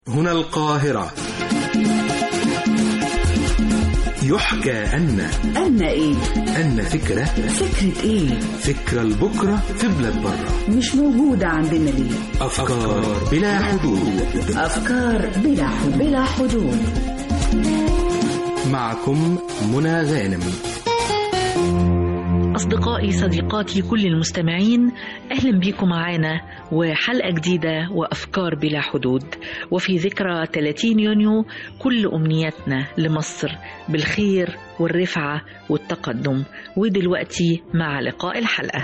هنا القاهرة. يحكى أن إيه؟ أن فكرة إيه؟ فكرة لبكرة في بلاد برة مش موجودة عندنا ليه؟ أفكار بلا حدود. أفكار بلا حدود. معكم منى غانم. أصدقائي صديقاتي كل المستمعين، أهلا بكم معنا وحلقة جديدة وأفكار بلا حدود. وفي ذكرى 30 يونيو كل أمنياتنا لمصر بالخير والرفعة والتقدم. ودلوقتي مع لقاء الحلقة.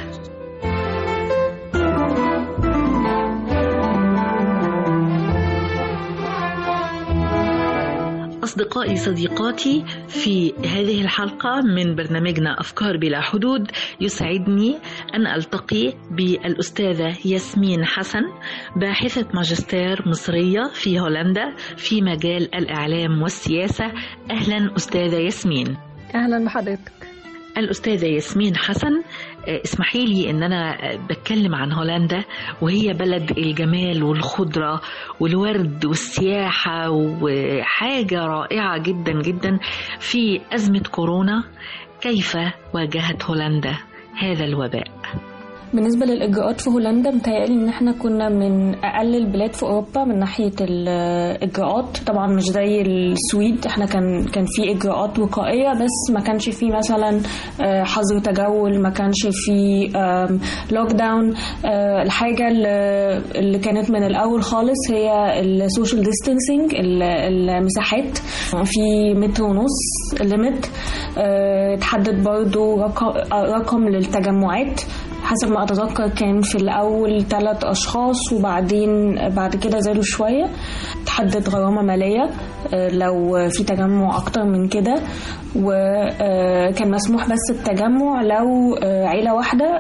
أصدقائي صديقاتي، في هذه الحلقة من برنامجنا أفكار بلا حدود يسعدني أن ألتقي بالأستاذة ياسمين حسن، باحثة ماجستير مصرية في هولندا في مجال الإعلام والسياسة. أهلا أستاذة ياسمين. أهلا بحضرتك. الأستاذة ياسمين حسن، اسمحي لي أن أنا بتكلم عن هولندا، وهي بلد الجمال والخضرة والورد والسياحة وحاجة رائعة جدا جدا. في أزمة كورونا كيف واجهت هولندا هذا الوباء؟ بالنسبة للإجراءات في هولندا متهيألي إن احنا كنا من أقل البلاد في أوروبا من ناحية الإجراءات. طبعا مش زي السويد، احنا كان في إجراءات وقائية، بس ما كانش في مثلا حظر تجول، ما كانش في لوك داون. الحاجة اللي كانت من الأول خالص هي السوشيال ديستانسينج، المساحات في 1.5 متر ليميت. تحدد برضو رقم للتجمعات، حسب ما أتذكر كان في الأول 3 أشخاص، وبعدين بعد كده زادوا شوية. تحدد غرامة مالية لو في تجمع أكتر من كده، وكان مسموح بس التجمع لو عيلة واحدة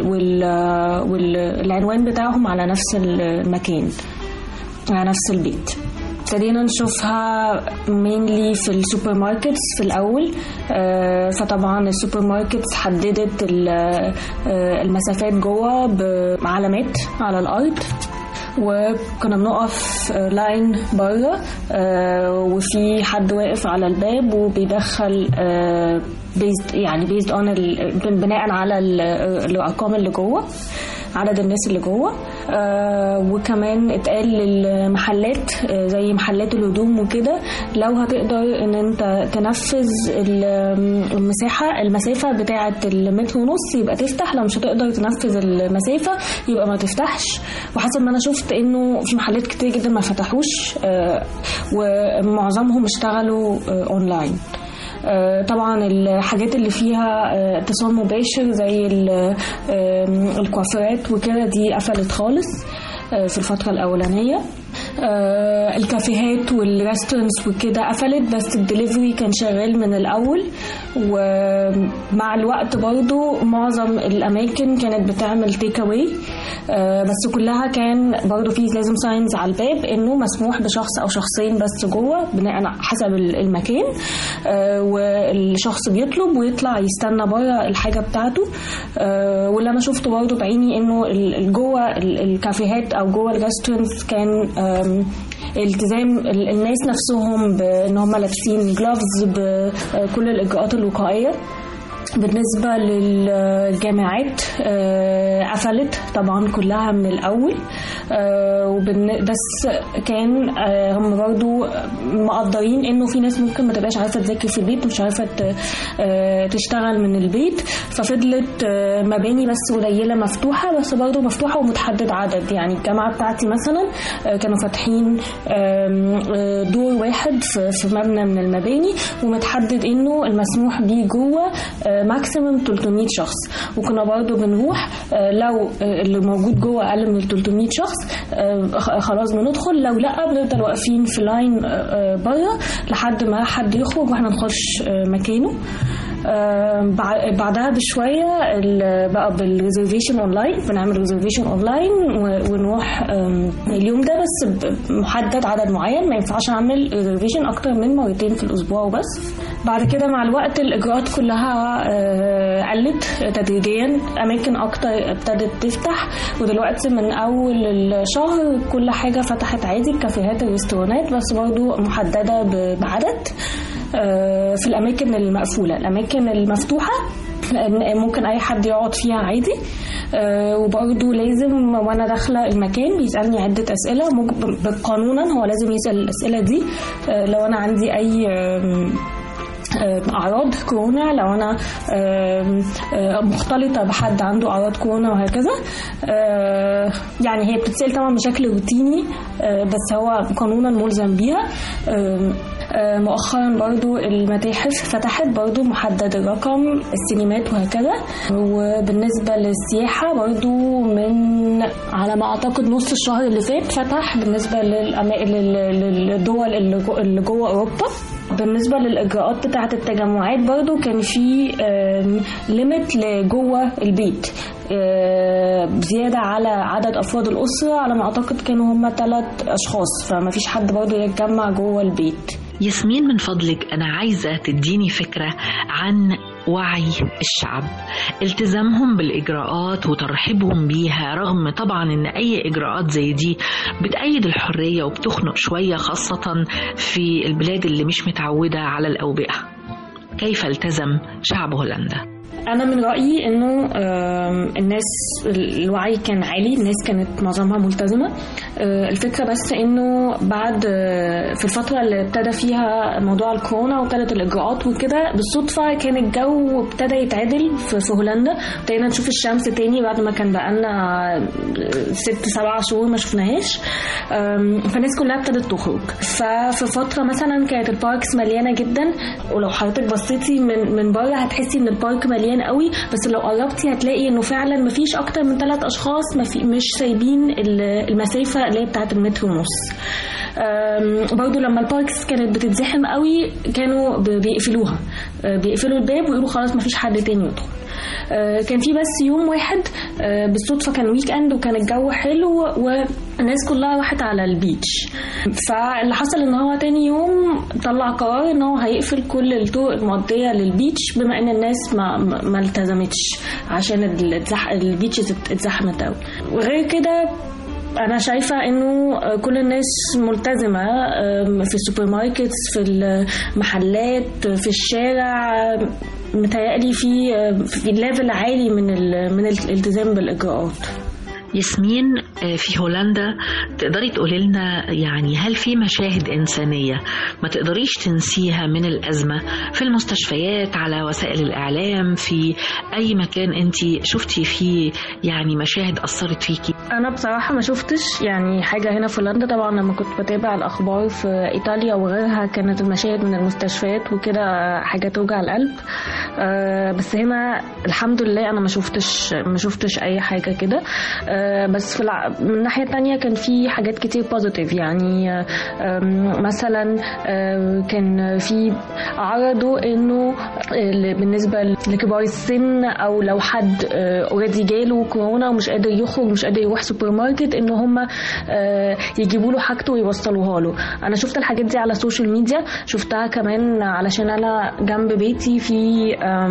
والعنوان بتاعهم على نفس المكان، على نفس البيت. ابتدينا نشوفها mainly في السوبر ماركتس في الأول. فطبعا السوبر ماركتس حددت المسافات جوه بعلامات على الأرض، وكنا بنقف لاين بره، وفي حد واقف على الباب وبيدخل based on بناء على الأرقام اللي جوه، عدد الناس اللي جوه. وكمان اتقال للمحلات زي محلات الهدوم وكده، لو هتقدر ان انت تنفذ المسافة بتاعة 1.5 متر يبقى تفتح، لو مش هتقدر تنفذ المسافة يبقى ما تفتحش. وحسب ما انا شفت انه في محلات كتير جدا ما فتحوش، ومعظمهم اشتغلوا اونلاين. طبعا الحاجات اللي فيها اتصال مباشر زي الكوافيرات وكده دي قفلت خالص في الفترة الأولانية. الكافيهات والريستورانتس وكده قفلت، بس الدليفري كان شغال من الأول. ومع الوقت برضو معظم الأماكن كانت بتعمل تيك أواي، بس كلها كان برضو في لازم ساينز على الباب إنه مسموح بشخص أو شخصين بس جوه بناء حسب المكان، والشخص بيطلب ويطلع يستنى بره الحاجة بتاعته. واللي أنا شفته برضو بعيني إنه جوه الكافيهات أو جوه الريستورانتس كان التزام الناس نفسهم بان هم لابسين جلافز بكل الاجراءات الوقائيه. بالنسبة للجامعات قفلت طبعا كلها من الأول، بس كان هم برضو مقدرين إنه في ناس ممكن ما تبقاش عارفة تذاكر في البيت ومش عارفة تشتغل من البيت، ففضلت مباني بس قليلة مفتوحة، بس برضو مفتوحة ومتحدد عدد. يعني الجامعة بتاعتي مثلا كانوا فاتحين دور واحد في مبنى من المباني، ومتحدد إنه المسموح بيه جوه ماكسيمم 300 شخص. وكنا برضو بنروح لو اللي موجود جوه أقل من 300 شخص خلاص بندخل، لو لا بنفضل واقفين في لاين بره لحد ما حد يخرج واحنا نخش مكانه. بعدها بشوية بقى بالريزرفيشن اونلاين، بنعمل ريزرفيشن اونلاين ونروح اليوم ده بس محدد عدد معين، ما ينفعش اعمل ريزرفيشن اكتر من مرتين في الاسبوع وبس. بعد كده مع الوقت الاجراءات كلها قلت تدريجيا، اماكن اكتر ابتدت تفتح، ودلوقتي من اول الشهر كل حاجه فتحت عادي، الكافيهات الريستورانات بس برضو محدده بعدد في الاماكن المقفوله. الاماكن المفتوحه ممكن اي حد يقعد فيها عادي، وبرضه لازم وانا داخله المكان بيسالني عده اسئله، قانونا هو لازم يسال الاسئله دي لو انا عندي اي أعراض كورونا، لو أنا مختلطة بحد عنده أعراض كورونا وهكذا. يعني هي بتتسأل طبعا بشكل روتيني بس هو قانونا ملزم بيها. مؤخرا برضو المتاحف فتحت برضو محدد الرقم، السينمات وهكذا. وبالنسبة للسياحة برضو من على ما أعتقد نص الشهر اللي فات فتح بالنسبة للدول اللي جوه أوروبا. بالنسبة للإجراءات بتاعة التجمعات برضو كان في ليميت لجوه البيت، زيادة على عدد أفراد الأسرة، على ما أعتقد كانوا هم 3 أشخاص، فما فيش حد برضو يتجمع جوه البيت. ياسمين من فضلك أنا عايزة تديني فكرة عن وعي الشعب، التزامهم بالإجراءات وترحيبهم بيها، رغم طبعا أن أي إجراءات زي دي بتأيد الحرية وبتخنق شوية خاصة في البلاد اللي مش متعودة على الأوبئة. كيف التزم شعب هولندا؟ أنا من رأيي إنه الناس الوعي كان عالي، الناس كانت معظمها ملتزمة. الفكرة بس إنه بعد في الفترة اللي ابتدى فيها موضوع الكورونا وابتدت الإجراءات وكده، بالصدفة كان الجو ابتدى يتعدل في هولندا، ابتدينا نشوف الشمس تاني بعد ما كان بقالنا 6-7 شهور ما شفناهاش. فالناس كلها ابتدت تخرج، ففي فترة مثلا كانت الباركس مليانة جدا، ولو حضرتك بصيتي من بره هتحسي إن البارك مليان قوي، بس لو قربتي هتلاقي انه فعلا مفيش اكتر من 3 اشخاص، مش سايبين المسافه اللي هي بتاعه المتر ونص. برضو لما الباركس كانت بتتزحم قوي كانوا بيقفلوها، بيقفلوا الباب ويقولوا خلاص مفيش حد تاني يدخل. كان في بس يوم واحد بالصدفة كان ويك اند وكان الجو حلو والناس كلها راحت على البيتش، فاللي حصل ان هو تاني يوم طلع قرار ان هو هيقفل كل الطرق المؤدية للبيتش، بما ان الناس ما التزمتش عشان البيتشز اتزحمت قوي. وغير كده أنا شايفة إنه كل الناس ملتزمة في السوبر ماركتس، في المحلات، في الشارع، متهيألي في ليفل عالي من الالتزام بالإجراءات. ياسمين، في هولندا تقدري تقولي لنا يعني هل في مشاهد إنسانية ما تقدريش تنسيها من الأزمة في المستشفيات، على وسائل الإعلام، في أي مكان أنت شفتي فيه يعني مشاهد أثرت فيكي؟ أنا بصراحة ما شفتش يعني حاجة هنا في هولندا. طبعا لما كنت بتابع الأخبار في إيطاليا وغيرها كانت المشاهد من المستشفيات وكده حاجة توجع القلب، بس هنا الحمد لله أنا ما شفتش أي حاجة كده. بس من الناحية التانية كان في حاجات كتير بوزيتيف، يعني مثلا كان في عرضوا انه بالنسبة لكبار السن او لو حد اوريدي جاله كورونا ومش قادر يخرج، مش قادر يروح سوبر ماركت، ان هم يجيبوا له حاجته ويوصلوها له. انا شفت الحاجات دي على السوشيال ميديا، شفتها كمان علشان انا جنب بيتي في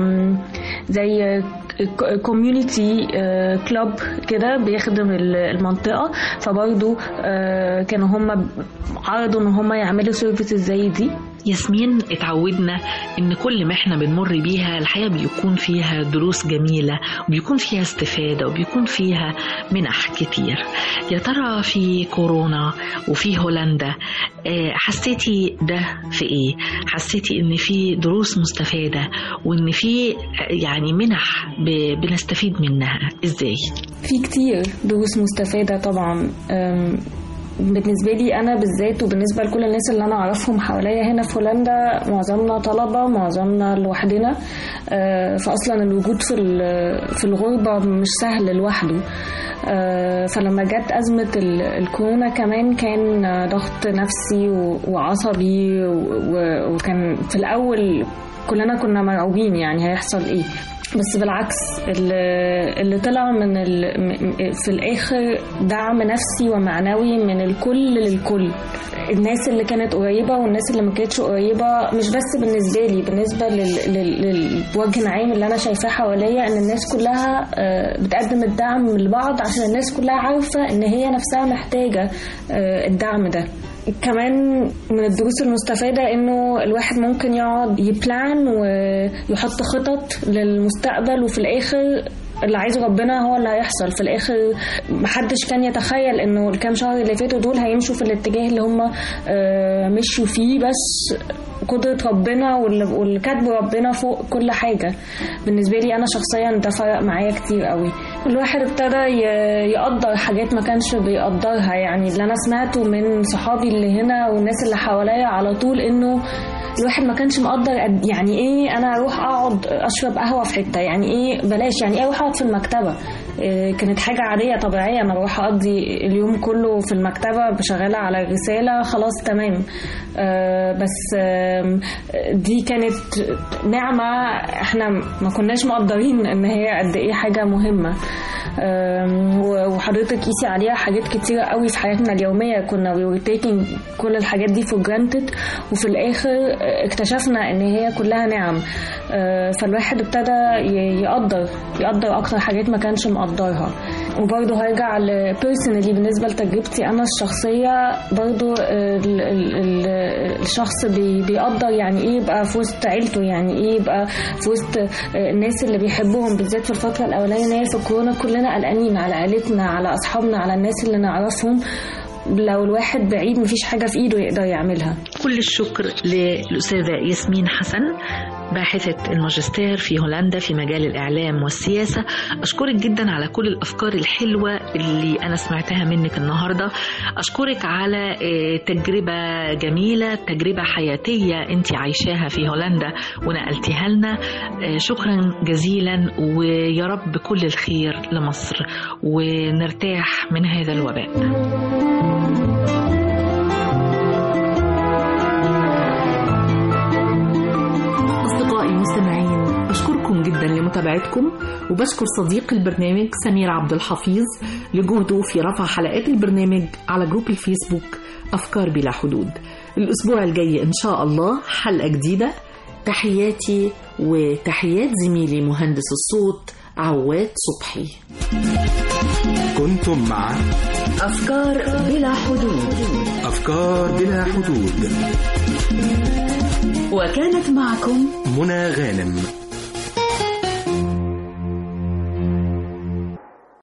زي كوميونيتي كلوب كده بيخدم المنطقة، فبرضو كانوا هم عرضوا ان هم يعملوا سيرفيسز زي دي. ياسمين، اتعودنا ان كل محنة بنمر بيها الحياة بيكون فيها دروس جميلة وبيكون فيها استفادة وبيكون فيها منح كتير. يا ترى في كورونا وفي هولندا حسيتي ده في ايه؟ حسيتي ان في دروس مستفادة وان في يعني منح بنستفيد منها ازاي؟ في كتير دروس مستفادة طبعا. بالنسبة لي أنا بالذات وبالنسبة لكل الناس اللي أنا أعرفهم حواليا هنا في هولندا، معظمنا طلبة، معظمنا لوحدنا. فأصلا الوجود في الغربة مش سهل لوحده. فلما جت أزمة الكورونا كمان كان ضغط نفسي وعصبي، وكان في الأول كلنا كنا مرعوبين يعني هيحصل إيه. بس بالعكس اللي طلع في الآخر دعم نفسي ومعنوي من الكل للكل. الناس اللي كانت قريبة والناس اللي ما كانتش قريبة، مش بس بالنسبة لي، بالنسبة للوجه عام اللي أنا شايفاه حواليا، إن الناس كلها بتقدم الدعم لبعض عشان الناس كلها عارفة إن هي نفسها محتاجة الدعم ده. كمان من الدروس المستفادة إنه الواحد ممكن يقعد يبلان ويحط خطط للمستقبل، وفي الآخر اللي عايزه ربنا هو اللي هيحصل. في الآخر محدش كان يتخيل إنه الكام شهر اللي فاتوا دول هيمشوا في الاتجاه اللي هم مشوا فيه، بس قدرة ربنا واللي كاتبه ربنا فوق كل حاجة. بالنسبة لي أنا شخصيا ده فرق معايا كتير قوي. الواحد ابتدى يقدر حاجات ما كانش بيقدرها. يعني اللي أنا سمعته من صحابي اللي هنا والناس اللي حواليا على طول إنه الواحد ما كانش مقدر يعني ايه انا اروح اقعد اشرب قهوه في حته، يعني ايه بلاش، يعني ايه اروح اقعد في المكتبه. كانت حاجه عاديه طبيعيه، انا بروح اقضي اليوم كله في المكتبه شغاله على رساله خلاص تمام. بس دي كانت نعمه احنا ما كناش مقدرين ان هي قد ايه حاجه مهمه. وحضرتك قيسي عليها حاجات كتيرة قوي في حياتنا اليومية كنا we were taking كل الحاجات دي for granted، وفي الآخر اكتشفنا ان هي كلها نعم. فالواحد ابتدى يقدر اكتر حاجات ما كانش مقدرها. وبرضه هرجع personally بالنسبة لتجربتي أنا الشخصية، برضه الشخص بيقدر يعني إيه يبقى في وسط عيلته، يعني إيه يبقى في وسط الناس اللي بيحبهم، بالذات في الفترة الأولانية في الكورونا كلنا قلقانين على عيلتنا، على أصحابنا، على الناس اللي نعرفهم. لو الواحد بعيد مفيش حاجة في إيده يقدر يعملها. كل الشكر للأستاذة ياسمين حسن، باحثة الماجستير في هولندا في مجال الإعلام والسياسة. أشكرك جدا على كل الأفكار الحلوة اللي أنا سمعتها منك النهاردة. أشكرك على تجربة جميلة، تجربة حياتية أنت عايشاها في هولندا ونقلتها لنا. شكرا جزيلا، ويا رب كل الخير لمصر ونرتاح من هذا الوباء. المستمعين، بشكركم جدا لمتابعتكم، وبشكر صديق البرنامج سمير عبد الحفيظ لجهده في رفع حلقات البرنامج على جروب الفيسبوك أفكار بلا حدود. الأسبوع الجاي إن شاء الله حلقة جديدة. تحياتي وتحيات زميلي مهندس الصوت عواد صبحي. كنتم مع أفكار بلا حدود. أفكار بلا حدود، وكانت معكم منى غانم.